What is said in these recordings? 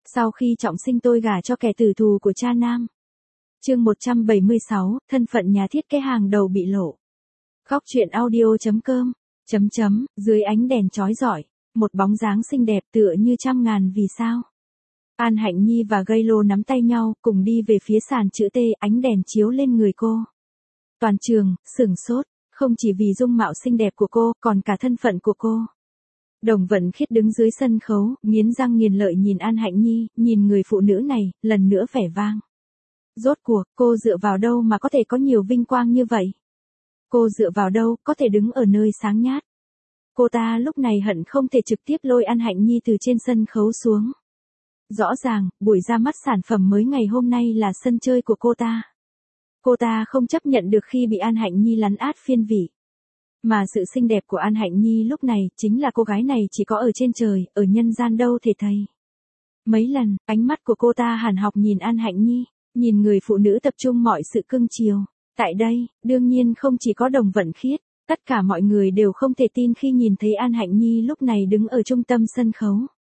Sau khi trọng sinh tôi gả cho kẻ tử thù của cha nam. Chương 176, thân phận nhà thiết kế hàng đầu bị lộ. Góc truyện audio.com. Dưới ánh đèn chói rọi, một bóng dáng xinh đẹp tựa như trăm ngàn vì sao. An Hạnh Nhi và Gaylo nắm tay nhau, cùng đi về phía sàn chữ T, ánh đèn chiếu lên người cô. Toàn trường sửng sốt, không chỉ vì dung mạo xinh đẹp của cô, còn cả thân phận của cô. Đồng Vận Khiết đứng dưới sân khấu, nghiến răng nghiến lợi nhìn An Hạnh Nhi, nhìn người phụ nữ này, lần nữa vẻ vang. Rốt cuộc, cô dựa vào đâu mà có thể có nhiều vinh quang như vậy? Cô dựa vào đâu, có thể đứng ở nơi sáng nhát? Cô ta lúc này hận không thể trực tiếp lôi An Hạnh Nhi từ trên sân khấu xuống. Rõ ràng, buổi ra mắt sản phẩm mới ngày hôm nay là sân chơi của cô ta. Cô ta không chấp nhận được khi bị An Hạnh Nhi lấn át phiên vị. Mà sự xinh đẹp của An Hạnh Nhi lúc này chính là cô gái này chỉ có ở trên trời, ở nhân gian đâu thể thấy. Mấy lần, ánh mắt của cô ta hàn học nhìn An Hạnh Nhi, nhìn người phụ nữ tập trung mọi sự cưng chiều. Tại đây, đương nhiên không chỉ có Đồng Vận Khiết, tất cả mọi người đều không thể tin khi nhìn thấy An Hạnh Nhi lúc này đứng ở trung tâm sân khấu.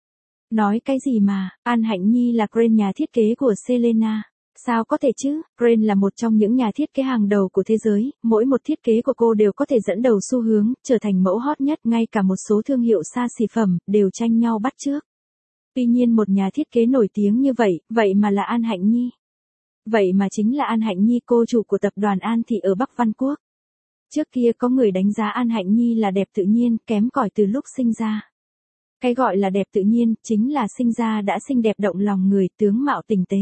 Nói cái gì mà, An Hạnh Nhi là Crane nhà thiết kế của Selena. Sao có thể chứ, Crane là một trong những nhà thiết kế hàng đầu của thế giới, mỗi một thiết kế của cô đều có thể dẫn đầu xu hướng, trở thành mẫu hot nhất, ngay cả một số thương hiệu xa xỉ phẩm, đều tranh nhau bắt chước. Tuy nhiên một nhà thiết kế nổi tiếng như vậy, vậy mà là An Hạnh Nhi. Vậy mà chính là An Hạnh Nhi, cô chủ của tập đoàn An Thị ở Bắc Văn Quốc. Trước kia có người đánh giá An Hạnh Nhi là đẹp tự nhiên, kém cỏi từ lúc sinh ra. Cái gọi là đẹp tự nhiên, chính là sinh ra đã xinh đẹp động lòng người, tướng mạo tinh tế.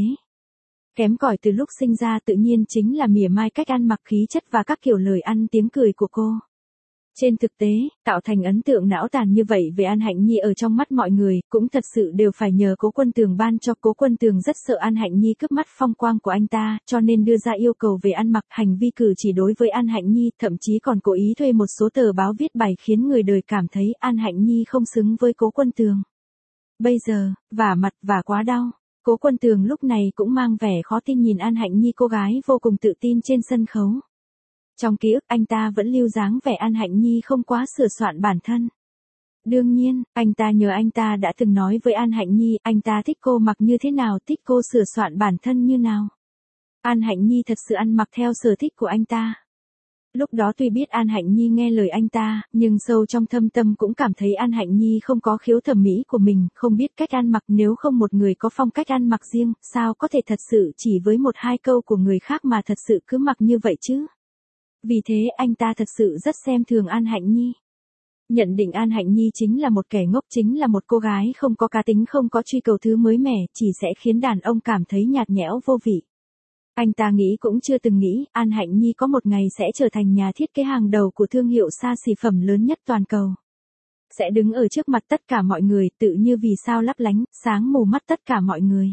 Kém cỏi từ lúc sinh ra tự nhiên chính là mỉa mai cách ăn mặc, khí chất và các kiểu lời ăn tiếng cười của cô. Trên thực tế, tạo thành ấn tượng não tàn như vậy về An Hạnh Nhi ở trong mắt mọi người, cũng thật sự đều phải nhờ Cố Quân Tường ban cho. Cố Quân Tường rất sợ An Hạnh Nhi cướp mất phong quang của anh ta, cho nên đưa ra yêu cầu về ăn mặc, hành vi cử chỉ đối với An Hạnh Nhi, thậm chí còn cố ý thuê một số tờ báo viết bài khiến người đời cảm thấy An Hạnh Nhi không xứng với Cố Quân Tường. Bây giờ, vả mặt và quá đau. Cố Quân Tường lúc này cũng mang vẻ khó tin nhìn An Hạnh Nhi, cô gái vô cùng tự tin trên sân khấu. Trong ký ức anh ta vẫn lưu dáng vẻ An Hạnh Nhi không quá sửa soạn bản thân. Đương nhiên, anh ta nhớ anh ta đã từng nói với An Hạnh Nhi, anh ta thích cô mặc như thế nào, thích cô sửa soạn bản thân như nào. An Hạnh Nhi thật sự ăn mặc theo sở thích của anh ta. Lúc đó tuy biết An Hạnh Nhi nghe lời anh ta, nhưng sâu trong thâm tâm cũng cảm thấy An Hạnh Nhi không có khiếu thẩm mỹ của mình, không biết cách ăn mặc. Nếu không một người có phong cách ăn mặc riêng, sao có thể thật sự chỉ với một hai câu của người khác mà thật sự cứ mặc như vậy chứ? Vì thế anh ta thật sự rất xem thường An Hạnh Nhi. Nhận định An Hạnh Nhi chính là một kẻ ngốc, chính là một cô gái không có cá tính, không có truy cầu thứ mới mẻ, chỉ sẽ khiến đàn ông cảm thấy nhạt nhẽo vô vị. Anh ta nghĩ cũng chưa từng nghĩ, An Hạnh Nhi có một ngày sẽ trở thành nhà thiết kế hàng đầu của thương hiệu xa xỉ phẩm lớn nhất toàn cầu. Sẽ đứng ở trước mặt tất cả mọi người, tự như vì sao lấp lánh, sáng mù mắt tất cả mọi người.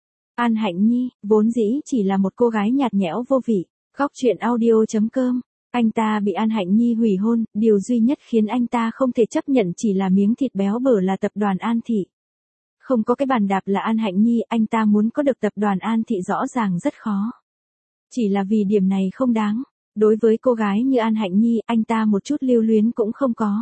An Hạnh Nhi, vốn dĩ chỉ là một cô gái nhạt nhẽo vô vị. Góc truyện audio.com. Anh ta bị An Hạnh Nhi hủy hôn, điều duy nhất khiến anh ta không thể chấp nhận chỉ là miếng thịt béo bở là tập đoàn An Thị. Không có cái bàn đạp là An Hạnh Nhi, anh ta muốn có được tập đoàn An Thị rõ ràng rất khó. Chỉ là vì điểm này không đáng. Đối với cô gái như An Hạnh Nhi, anh ta một chút lưu luyến cũng không có.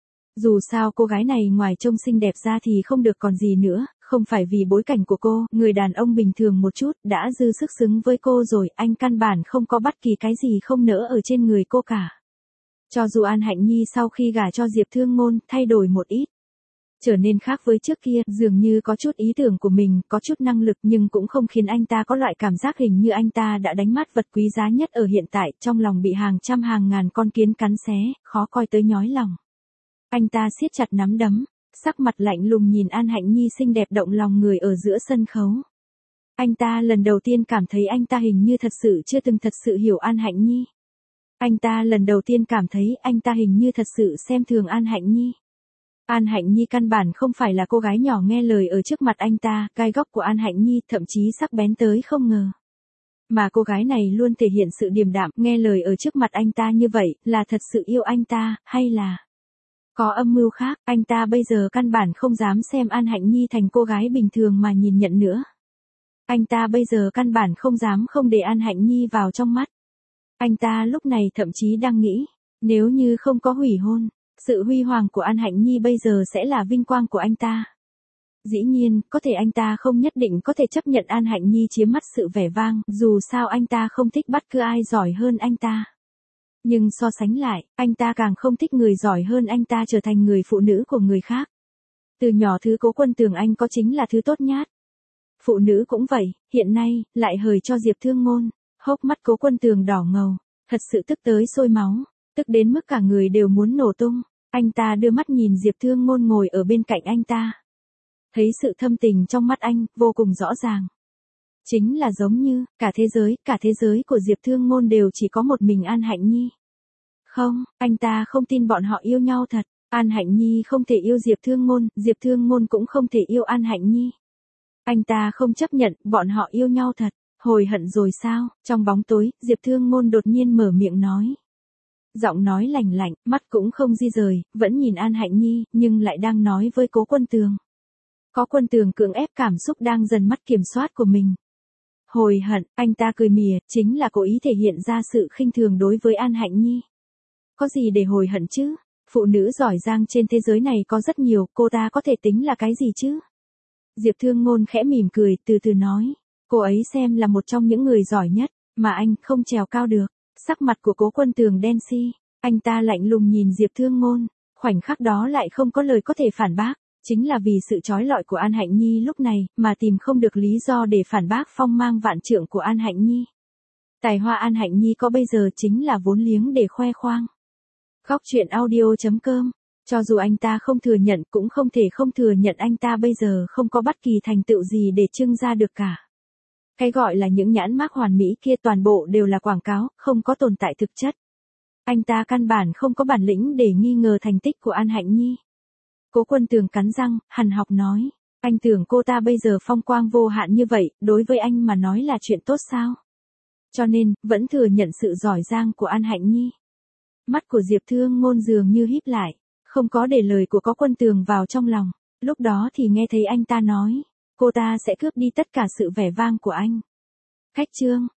Dù sao cô gái này ngoài trông xinh đẹp ra thì không được còn gì nữa, không phải vì bối cảnh của cô, người đàn ông bình thường một chút, đã dư sức xứng với cô rồi, anh căn bản không có bất kỳ cái gì không nỡ ở trên người cô cả. Cho dù An Hạnh Nhi sau khi gả cho Diệp Thương Ngôn, thay đổi một ít. Trở nên khác với trước kia, dường như có chút ý tưởng của mình, có chút năng lực, nhưng cũng không khiến anh ta có loại cảm giác hình như anh ta đã đánh mất vật quý giá nhất ở hiện tại, trong lòng bị hàng trăm hàng ngàn con kiến cắn xé, khó coi tới nhói lòng. Anh ta siết chặt nắm đấm, sắc mặt lạnh lùng nhìn An Hạnh Nhi xinh đẹp động lòng người ở giữa sân khấu. Anh ta lần đầu tiên cảm thấy anh ta hình như thật sự chưa từng thật sự hiểu An Hạnh Nhi. Anh ta lần đầu tiên cảm thấy anh ta hình như thật sự xem thường An Hạnh Nhi. An Hạnh Nhi căn bản không phải là cô gái nhỏ nghe lời ở trước mặt anh ta, gai góc của An Hạnh Nhi thậm chí sắc bén tới không ngờ. Mà cô gái này luôn thể hiện sự điềm đạm, nghe lời ở trước mặt anh ta như vậy, là thật sự yêu anh ta, hay là có âm mưu khác. Anh ta bây giờ căn bản không dám xem An Hạnh Nhi thành cô gái bình thường mà nhìn nhận nữa. Anh ta bây giờ căn bản không dám không để An Hạnh Nhi vào trong mắt. Anh ta lúc này thậm chí đang nghĩ, nếu như không có hủy hôn, sự huy hoàng của An Hạnh Nhi bây giờ sẽ là vinh quang của anh ta. Dĩ nhiên, có thể anh ta không nhất định có thể chấp nhận An Hạnh Nhi chiếm mất sự vẻ vang, dù sao anh ta không thích bất cứ ai giỏi hơn anh ta. Nhưng so sánh lại, anh ta càng không thích người giỏi hơn anh ta trở thành người phụ nữ của người khác. Từ nhỏ thứ Cố Quân Tường anh có chính là thứ tốt nhát. Phụ nữ cũng vậy, hiện nay, lại hời cho Diệp Thương Ngôn. Hốc mắt Cố Quân Tường đỏ ngầu, thật sự tức tới sôi máu, tức đến mức cả người đều muốn nổ tung. Anh ta đưa mắt nhìn Diệp Thương Ngôn ngồi ở bên cạnh anh ta. Thấy sự thâm tình trong mắt anh, vô cùng rõ ràng. Chính là giống như, cả thế giới của Diệp Thương Ngôn đều chỉ có một mình An Hạnh Nhi. Không, anh ta không tin bọn họ yêu nhau thật. An Hạnh Nhi không thể yêu Diệp Thương Ngôn cũng không thể yêu An Hạnh Nhi. Anh ta không chấp nhận, bọn họ yêu nhau thật. Hồi hận rồi sao? Trong bóng tối, Diệp Thương Ngôn đột nhiên mở miệng nói. Giọng nói lạnh lạnh, mắt cũng không di rời, vẫn nhìn An Hạnh Nhi, nhưng lại đang nói với Cố Quân Tường. Cố Quân Tường cưỡng ép cảm xúc đang dần mất kiểm soát của mình. Hồi hận, anh ta cười mỉa, chính là cố ý thể hiện ra sự khinh thường đối với An Hạnh Nhi. Có gì để hồi hận chứ? Phụ nữ giỏi giang trên thế giới này có rất nhiều, cô ta có thể tính là cái gì chứ? Diệp Thương Ngôn khẽ mỉm cười, từ từ nói. Cô ấy xem là một trong những người giỏi nhất, mà anh không trèo cao được. Sắc mặt của Cố Quân Tường đen xi, anh ta lạnh lùng nhìn Diệp Thương Ngôn, khoảnh khắc đó lại không có lời có thể phản bác. Chính là vì sự trói lọi của An Hạnh Nhi lúc này, mà tìm không được lý do để phản bác phong mang vạn trượng của An Hạnh Nhi. Tài hoa An Hạnh Nhi có bây giờ chính là vốn liếng để khoe khoang. Góc truyện audio.com. Cho dù anh ta không thừa nhận cũng không thể không thừa nhận anh ta bây giờ không có bất kỳ thành tựu gì để trưng ra được cả. Cái gọi là những nhãn mác hoàn mỹ kia toàn bộ đều là quảng cáo, không có tồn tại thực chất. Anh ta căn bản không có bản lĩnh để nghi ngờ thành tích của An Hạnh Nhi. Cố Quân Tường cắn răng, hằn học nói. Anh tưởng cô ta bây giờ phong quang vô hạn như vậy, đối với anh mà nói là chuyện tốt sao? Cho nên, vẫn thừa nhận sự giỏi giang của An Hạnh Nhi. Mắt của Diệp Thương Ngôn dường như híp lại, không có để lời của Cố Quân Tường vào trong lòng. Lúc đó thì nghe thấy anh ta nói, cô ta sẽ cướp đi tất cả sự vẻ vang của anh. Cách chương